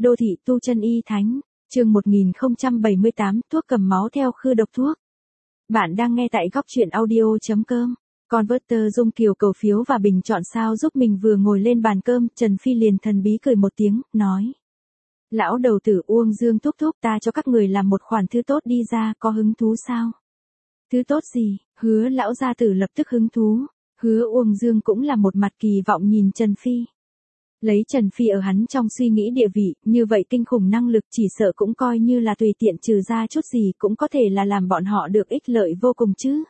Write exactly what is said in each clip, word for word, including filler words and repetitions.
Đô thị tu chân y thánh, chương một nghìn không trăm bảy mươi tám, thuốc cầm máu theo khư độc thuốc. Bạn đang nghe tại góc truyện audio.com. Converter Dung Kiều cầu phiếu và bình chọn sao giúp mình. Vừa ngồi lên bàn cơm, Trần Phi liền thần bí cười một tiếng, nói. Lão đầu tử Uông Dương thúc thúc, ta cho các người làm một khoản thứ tốt đi ra, có hứng thú sao? Thứ tốt gì? Hứa lão gia tử lập tức hứng thú. Hứa Uông Dương cũng là một mặt kỳ vọng nhìn Trần Phi. Lấy Trần Phi ở hắn trong suy nghĩ địa vị, như vậy kinh khủng năng lực chỉ sợ cũng coi như là tùy tiện trừ ra chút gì cũng có thể là làm bọn họ được ích lợi vô cùng chứ.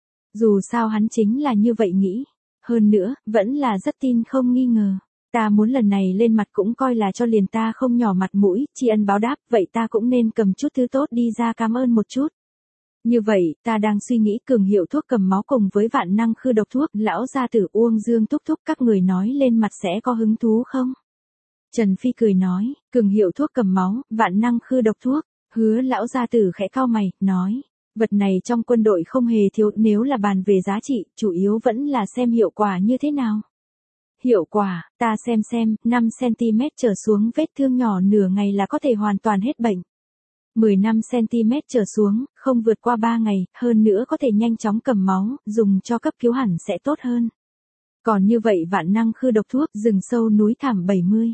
Dù sao hắn chính là như vậy nghĩ. Hơn nữa, vẫn là rất tin không nghi ngờ. Ta muốn lần này lên mặt cũng coi là cho liền ta không nhỏ mặt mũi, tri ân báo đáp, vậy ta cũng nên cầm chút thứ tốt đi ra cảm ơn một chút. Như vậy, ta đang suy nghĩ cường hiệu thuốc cầm máu cùng với vạn năng khư độc thuốc, lão gia tử Uông Dương thúc thúc các người nói lên mặt sẽ có hứng thú không? Trần Phi cười nói, cường hiệu thuốc cầm máu, vạn năng khư độc thuốc, hứa lão gia tử khẽ cau mày, nói, vật này trong quân đội không hề thiếu, nếu là bàn về giá trị, chủ yếu vẫn là xem hiệu quả như thế nào. Hiệu quả, ta xem xem, năm xăng-ti-mét trở xuống vết thương nhỏ nửa ngày là có thể hoàn toàn hết bệnh. mười lăm xăng-ti-mét trở xuống, không vượt qua ba ngày, hơn nữa có thể nhanh chóng cầm máu, dùng cho cấp cứu hẳn sẽ tốt hơn. Còn như vậy vạn năng khư độc thuốc, rừng sâu núi thảm bảy mươi,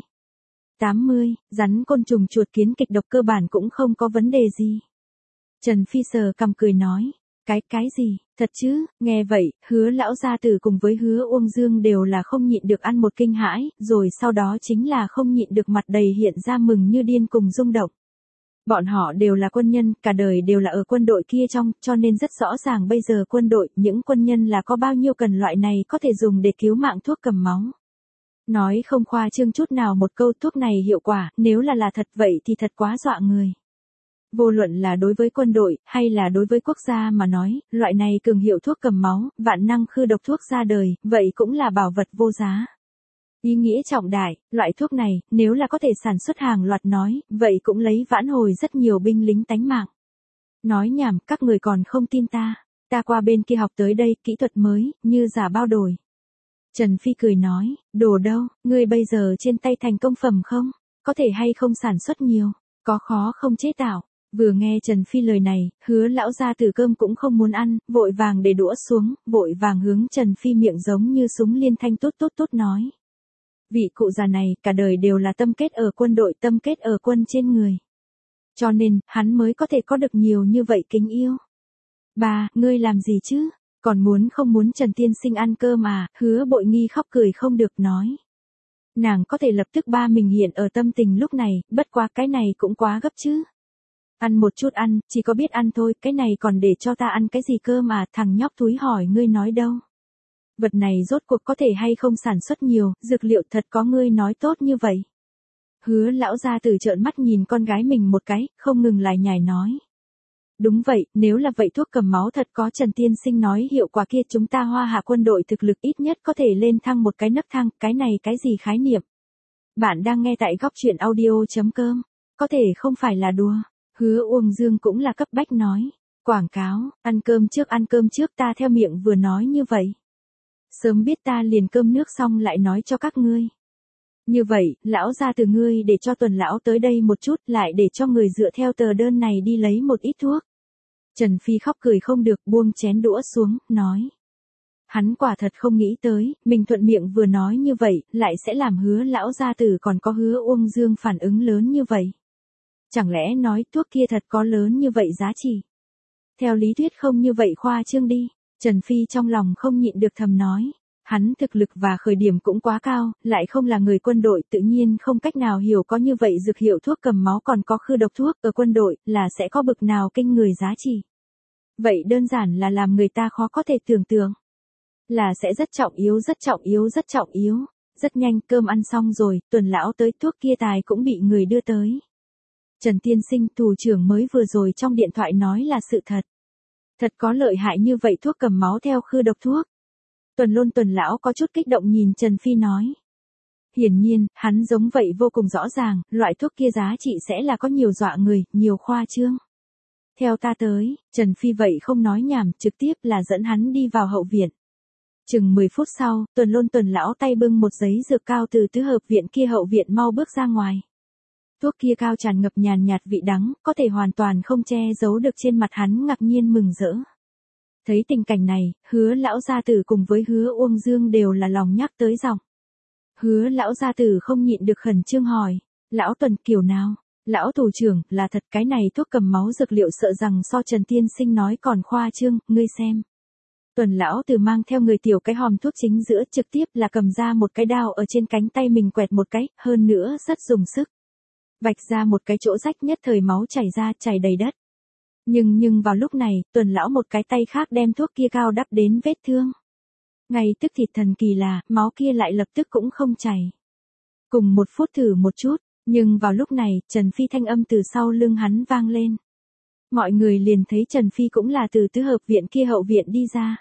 tám mươi, rắn côn trùng chuột kiến kịch độc cơ bản cũng không có vấn đề gì. Trần Phi sờ cằm cười nói, cái cái gì, thật chứ? Nghe vậy, hứa lão gia tử cùng với hứa Uông Dương đều là không nhịn được ăn một kinh hãi, rồi sau đó chính là không nhịn được mặt đầy hiện ra mừng như điên cùng rung động. Bọn họ đều là quân nhân, cả đời đều là ở quân đội kia trong, cho nên rất rõ ràng bây giờ quân đội, những quân nhân là có bao nhiêu cần loại này có thể dùng để cứu mạng thuốc cầm máu. Nói không khoa trương chút nào một câu thuốc này hiệu quả, nếu là là thật vậy thì thật quá dọa người. Vô luận là đối với quân đội, hay là đối với quốc gia mà nói, loại này cường hiệu thuốc cầm máu, vạn năng khư độc thuốc ra đời, vậy cũng là bảo vật vô giá. Ý nghĩa trọng đại, loại thuốc này, nếu là có thể sản xuất hàng loạt nói, vậy cũng lấy vãn hồi rất nhiều binh lính tánh mạng. Nói nhảm, các người còn không tin ta, ta qua bên kia học tới đây, kỹ thuật mới, như giả bao đổi. Trần Phi cười nói, đồ đâu, ngươi bây giờ trên tay thành công phẩm không? Có thể hay không sản xuất nhiều, có khó không chế tạo. Vừa nghe Trần Phi lời này, hứa lão gia tử cơm cũng không muốn ăn, vội vàng để đũa xuống, vội vàng hướng Trần Phi miệng giống như súng liên thanh tốt tốt tốt nói. Vị cụ già này, cả đời đều là tâm kết ở quân đội, tâm kết ở quân trên người. Cho nên, hắn mới có thể có được nhiều như vậy kính yêu. Bà, ngươi làm gì chứ? Còn muốn không muốn Trần tiên sinh ăn cơm à? Hứa Bội Nghi khóc cười không được nói. Nàng có thể lập tức ba mình hiện ở tâm tình lúc này, bất quá cái này cũng quá gấp chứ. Ăn một chút ăn, chỉ có biết ăn thôi, cái này còn để cho ta ăn cái gì cơ mà, thằng nhóc túi hỏi ngươi nói đâu. Vật này rốt cuộc có thể hay không sản xuất nhiều, dược liệu thật có ngươi nói tốt như vậy. Hứa lão gia tử trợn mắt nhìn con gái mình một cái, không ngừng lại nhải nói. Đúng vậy, nếu là vậy thuốc cầm máu thật có Trần tiên sinh nói hiệu quả kia chúng ta Hoa Hạ quân đội thực lực ít nhất có thể lên thăng một cái nấc thang, cái này cái gì khái niệm. Bạn đang nghe tại góc truyện audio.com, có thể không phải là đùa. Hứa Uông Dương cũng là cấp bách nói, quảng cáo, ăn cơm trước ăn cơm trước ta theo miệng vừa nói như vậy. Sớm biết ta liền cơm nước xong lại nói cho các ngươi. Như vậy, lão ra từ ngươi để cho Tuần lão tới đây một chút lại để cho người dựa theo tờ đơn này đi lấy một ít thuốc. Trần Phi khóc cười không được buông chén đũa xuống, nói. Hắn quả thật không nghĩ tới, mình thuận miệng vừa nói như vậy, lại sẽ làm hứa lão gia tử còn có hứa Uông Dương phản ứng lớn như vậy. Chẳng lẽ nói thuốc kia thật có lớn như vậy giá trị? Theo lý thuyết không như vậy khoa trương đi. Trần Phi trong lòng không nhịn được thầm nói. Hắn thực lực và khởi điểm cũng quá cao, lại không là người quân đội tự nhiên không cách nào hiểu có như vậy dược hiệu thuốc cầm máu còn có khư độc thuốc ở quân đội là sẽ có bực nào kinh người giá trị. Vậy đơn giản là làm người ta khó có thể tưởng tượng. Là sẽ rất trọng yếu rất trọng yếu rất trọng yếu. Rất nhanh cơm ăn xong rồi, Tuần lão tới thuốc kia tài cũng bị người đưa tới. Trần tiên sinh thủ trưởng mới vừa rồi trong điện thoại nói là sự thật. Thật có lợi hại như vậy thuốc cầm máu theo khư độc thuốc. Tuần Lôn Tuần lão có chút kích động nhìn Trần Phi nói. Hiển nhiên, hắn giống vậy vô cùng rõ ràng, loại thuốc kia giá trị sẽ là có nhiều dọa người, nhiều khoa trương. Theo ta tới, Trần Phi vậy không nói nhảm, trực tiếp là dẫn hắn đi vào hậu viện. Chừng mười phút sau, Tuần Lôn Tuần lão tay bưng một giấy dược cao từ tứ hợp viện kia hậu viện mau bước ra ngoài. Thuốc kia cao tràn ngập nhàn nhạt vị đắng, có thể hoàn toàn không che giấu được trên mặt hắn ngạc nhiên mừng rỡ. Thấy tình cảnh này, Hứa lão gia tử cùng với Hứa Uông Dương đều là lòng nhắc tới giọng. Hứa lão gia tử không nhịn được khẩn trương hỏi, lão Tuần kiểu nào? Lão thủ trưởng, là thật cái này thuốc cầm máu dược liệu sợ rằng so Trần tiên sinh nói còn khoa trương, ngươi xem. Tuần lão từ mang theo người tiểu cái hòm thuốc chính giữa trực tiếp là cầm ra một cái đao ở trên cánh tay mình quẹt một cái, hơn nữa rất dùng sức. Vạch ra một cái chỗ rách nhất thời máu chảy ra chảy đầy đất. Nhưng nhưng vào lúc này, Tuần lão một cái tay khác đem thuốc kia cao đắp đến vết thương. Ngay tức thì thần kỳ là, máu kia lại lập tức cũng không chảy. Cùng một phút thử một chút, nhưng vào lúc này, Trần Phi thanh âm từ sau lưng hắn vang lên. Mọi người liền thấy Trần Phi cũng là từ tứ hợp viện kia hậu viện đi ra.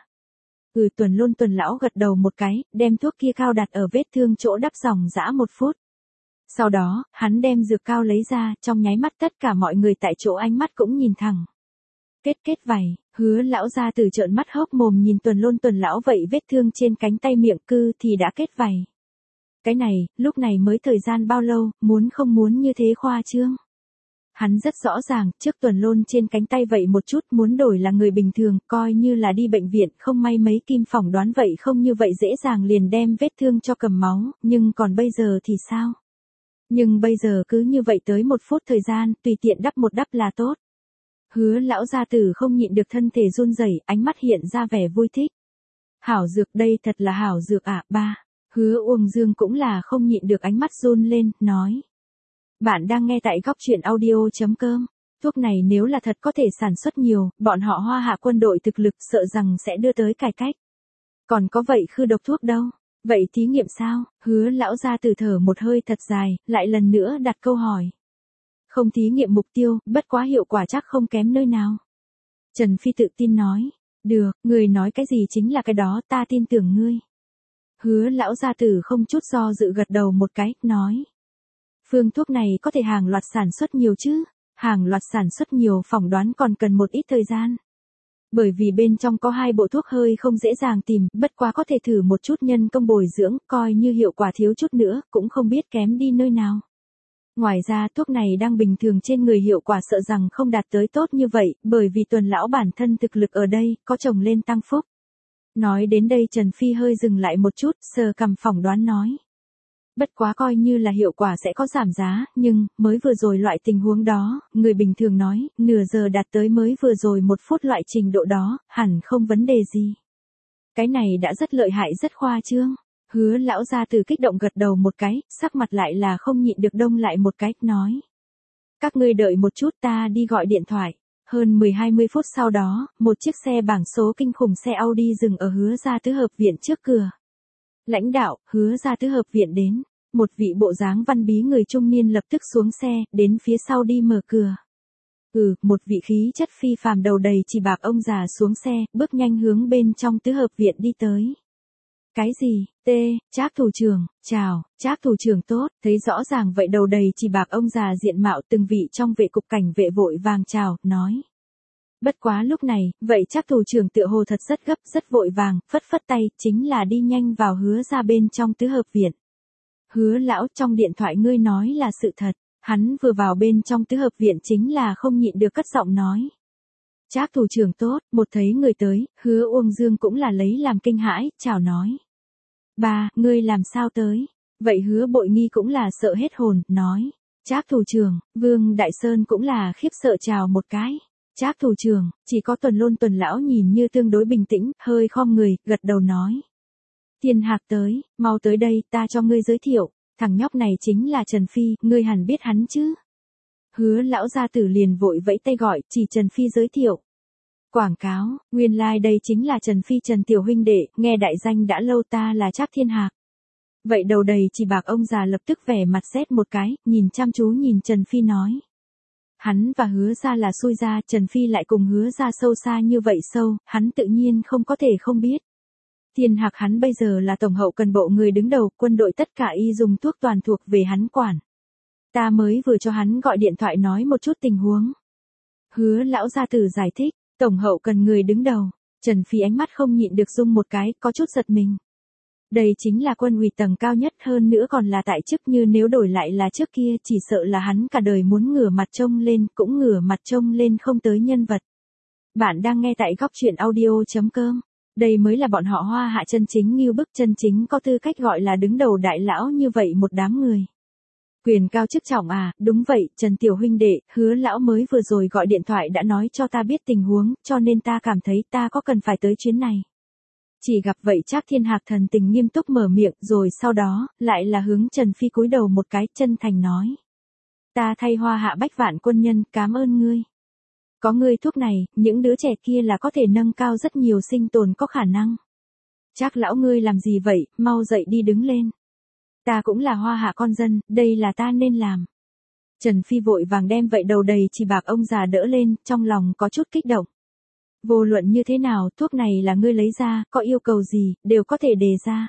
Ừ Tuần luôn Tuần lão gật đầu một cái, đem thuốc kia cao đặt ở vết thương chỗ đắp dòng dã một phút. Sau đó, hắn đem dược cao lấy ra, trong nháy mắt tất cả mọi người tại chỗ ánh mắt cũng nhìn thẳng. Kết kết vảy, Hứa lão ra từ trợn mắt hốc mồm nhìn Tuần luôn Tuần lão vậy vết thương trên cánh tay miệng cư thì đã kết vảy. Cái này, lúc này mới thời gian bao lâu, muốn không muốn như thế khoa trương. Hắn rất rõ ràng, trước Tuần Lôn trên cánh tay vậy một chút muốn đổi là người bình thường, coi như là đi bệnh viện, không may mấy kim phỏng đoán vậy không như vậy dễ dàng liền đem vết thương cho cầm máu, nhưng còn bây giờ thì sao? Nhưng bây giờ cứ như vậy tới một phút thời gian, tùy tiện đắp một đắp là tốt. Hứa lão gia tử không nhịn được thân thể run rẩy, ánh mắt hiện ra vẻ vui thích. Hảo dược đây thật là hảo dược ạ, à, ba. Hứa Uông Dương cũng là không nhịn được ánh mắt run lên, nói. Bạn đang nghe tại góc truyện audio.com. Thuốc này nếu là thật có thể sản xuất nhiều, bọn họ Hoa Hạ quân đội thực lực sợ rằng sẽ đưa tới cải cách. Còn có vậy khư độc thuốc đâu? Vậy thí nghiệm sao? Hứa lão gia tử thở một hơi thật dài, lại lần nữa đặt câu hỏi. Không thí nghiệm mục tiêu, bất quá hiệu quả chắc không kém nơi nào. Trần Phi tự tin nói. Được, người nói cái gì chính là cái đó, ta tin tưởng ngươi. Hứa lão gia tử không chút do dự gật đầu một cái, nói. Phương thuốc này có thể hàng loạt sản xuất nhiều chứ, hàng loạt sản xuất nhiều phỏng đoán còn cần một ít thời gian. Bởi vì bên trong có hai bộ thuốc hơi không dễ dàng tìm, bất quá có thể thử một chút nhân công bồi dưỡng, coi như hiệu quả thiếu chút nữa, cũng không biết kém đi nơi nào. Ngoài ra thuốc này đang bình thường trên người hiệu quả sợ rằng không đạt tới tốt như vậy, bởi vì Tuần lão bản thân thực lực ở đây, có chồng lên tăng phúc. Nói đến đây Trần Phi hơi dừng lại một chút, sờ cằm phỏng đoán nói. Bất quá coi như là hiệu quả sẽ có giảm giá, nhưng, mới vừa rồi loại tình huống đó, người bình thường nói, nửa giờ đạt tới mới vừa rồi một phút loại trình độ đó, hẳn không vấn đề gì. Cái này đã rất lợi hại rất khoa trương. Hứa lão gia từ kích động gật đầu một cái, sắc mặt lại là không nhịn được đông lại một cái, nói. Các ngươi đợi một chút ta đi gọi điện thoại. Hơn mười hai mươi phút sau đó, một chiếc xe bảng số kinh khủng xe Audi dừng ở Hứa gia tứ hợp viện trước cửa. Lãnh đạo, Hứa gia tứ hợp viện đến. Một vị bộ dáng văn bí người trung niên lập tức xuống xe, đến phía sau đi mở cửa. Ừ, một vị khí chất phi phàm đầu đầy chỉ bạc ông già xuống xe, bước nhanh hướng bên trong tứ hợp viện đi tới. Cái gì? T, Trác thủ trưởng, chào, Trác thủ trưởng tốt, thấy rõ ràng vậy đầu đầy chỉ bạc ông già diện mạo từng vị trong vệ cục cảnh vệ vội vàng chào, nói. Bất quá lúc này, vậy Trác thủ trưởng tựa hồ thật rất gấp, rất vội vàng, phất phất tay, chính là đi nhanh vào Hứa ra bên trong tứ hợp viện. Hứa lão trong điện thoại ngươi nói là sự thật, hắn vừa vào bên trong tứ hợp viện chính là không nhịn được cất giọng nói. Trác thủ trưởng tốt, một thấy người tới, Hứa Uông Dương cũng là lấy làm kinh hãi, chào nói. Ba, ngươi làm sao tới? Vậy Hứa Bội Nghi cũng là sợ hết hồn, nói. Trác thủ trưởng, Vương Đại Sơn cũng là khiếp sợ chào một cái. Trác thủ trưởng, chỉ có Tuần Lôn Tuần lão nhìn như tương đối bình tĩnh, hơi khom người, gật đầu nói. Thiên Hạc tới, mau tới đây, ta cho ngươi giới thiệu, thằng nhóc này chính là Trần Phi, ngươi hẳn biết hắn chứ. Hứa lão gia tử liền vội vẫy tay gọi, chỉ Trần Phi giới thiệu. Quảng cáo, nguyên lai like đây chính là Trần Phi Trần tiểu huynh đệ, nghe đại danh đã lâu ta là Trác Thiên Hạc. Vậy đầu đầy chỉ bạc ông già lập tức vẻ mặt rét một cái, nhìn chăm chú nhìn Trần Phi nói. Hắn và Hứa ra là xui ra, Trần Phi lại cùng Hứa ra sâu xa như vậy sâu, hắn tự nhiên không có thể không biết. Thiên Hạc hắn bây giờ là tổng hậu cần bộ người đứng đầu, quân đội tất cả y dùng thuốc toàn thuộc về hắn quản. Ta mới vừa cho hắn gọi điện thoại nói một chút tình huống. Hứa lão gia tử giải thích, tổng hậu cần người đứng đầu. Trần Phi ánh mắt không nhịn được rung một cái, có chút giật mình. Đây chính là quân ủy tầng cao nhất, hơn nữa còn là tại chức, như nếu đổi lại là trước kia chỉ sợ là hắn cả đời muốn ngửa mặt trông lên, cũng ngửa mặt trông lên không tới nhân vật. Bạn đang nghe tại góc truyện audio.com. Đây mới là bọn họ Hoa Hạ chân chính ngưu bức, chân chính có tư cách gọi là đứng đầu đại lão như vậy một đám người. Quyền cao chức trọng à, đúng vậy, Trần Tiểu huynh đệ, Hứa lão mới vừa rồi gọi điện thoại đã nói cho ta biết tình huống, cho nên ta cảm thấy ta có cần phải tới chuyến này. Chỉ gặp vậy Trác Thiên Hạc thần tình nghiêm túc mở miệng, rồi sau đó, lại là hướng Trần Phi cúi đầu một cái, chân thành nói. Ta thay Hoa Hạ bách vạn quân nhân, cảm ơn ngươi. Có ngươi thuốc này, những đứa trẻ kia là có thể nâng cao rất nhiều sinh tồn có khả năng. Trác lão ngươi làm gì vậy, mau dậy đi đứng lên. Ta cũng là Hoa Hạ con dân, đây là ta nên làm. Trần Phi vội vàng đem vậy đầu đầy chỉ bạc ông già đỡ lên, trong lòng có chút kích động. Vô luận như thế nào, thuốc này là ngươi lấy ra, có yêu cầu gì, đều có thể đề ra.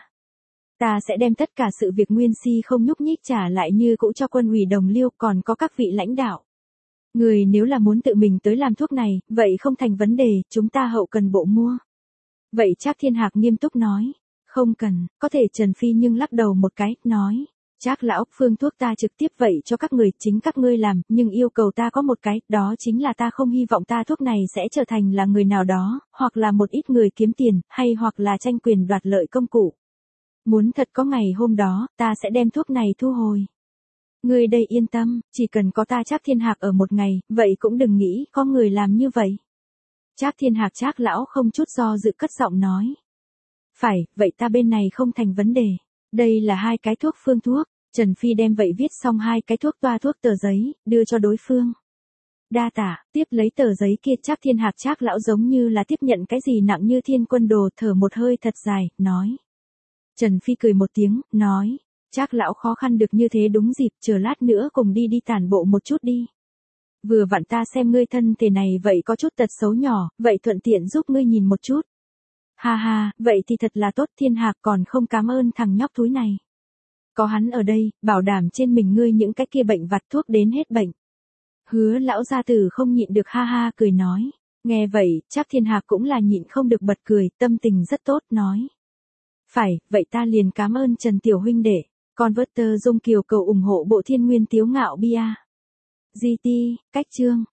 Ta sẽ đem tất cả sự việc nguyên si không nhúc nhích trả lại như cũ cho quân ủy đồng liêu, còn có các vị lãnh đạo. Người nếu là muốn tự mình tới làm thuốc này, vậy không thành vấn đề, chúng ta hậu cần bộ mua. Vậy Trác Thiên Hạc nghiêm túc nói. Không cần, có thể Trần Phi nhưng lắc đầu một cái, nói. Trác lão, phương thuốc ta trực tiếp vậy cho các người, chính các ngươi làm, nhưng yêu cầu ta có một cái, đó chính là ta không hy vọng ta thuốc này sẽ trở thành là người nào đó, hoặc là một ít người kiếm tiền, hay hoặc là tranh quyền đoạt lợi công cụ. Muốn thật có ngày hôm đó, ta sẽ đem thuốc này thu hồi. Ngươi đây yên tâm, chỉ cần có ta Trác Thiên Hạc ở một ngày, vậy cũng đừng nghĩ có người làm như vậy. Trác Thiên Hạc Trác lão không chút do dự cất giọng nói. Phải, vậy ta bên này không thành vấn đề. Đây là hai cái thuốc phương thuốc. Trần Phi đem vậy viết xong hai cái thuốc toa thuốc tờ giấy, đưa cho đối phương. Đa tả, tiếp lấy tờ giấy kia Trác Thiên Hạc Trác lão giống như là tiếp nhận cái gì nặng như thiên quân đồ, thở một hơi thật dài, nói. Trần Phi cười một tiếng, nói. Trác lão khó khăn được như thế đúng dịp, chờ lát nữa cùng đi đi tản bộ một chút đi. Vừa vặn ta xem ngươi thân thể này vậy có chút tật xấu nhỏ, vậy thuận tiện giúp ngươi nhìn một chút. Ha ha, vậy thì thật là tốt, Thiên Hạc còn không cảm ơn thằng nhóc thúi này. Có hắn ở đây, bảo đảm trên mình ngươi những cái kia bệnh vặt thuốc đến hết bệnh. Hứa lão gia tử không nhịn được ha ha cười nói. Nghe vậy, Trác Thiên Hạc cũng là nhịn không được bật cười, tâm tình rất tốt, nói. Phải, vậy ta liền cảm ơn Trần Tiểu huynh đệ. Converter Dung Kiều cầu ủng hộ bộ Thiên Nguyên Tiếu Ngạo Bia. giê tê, cách chương.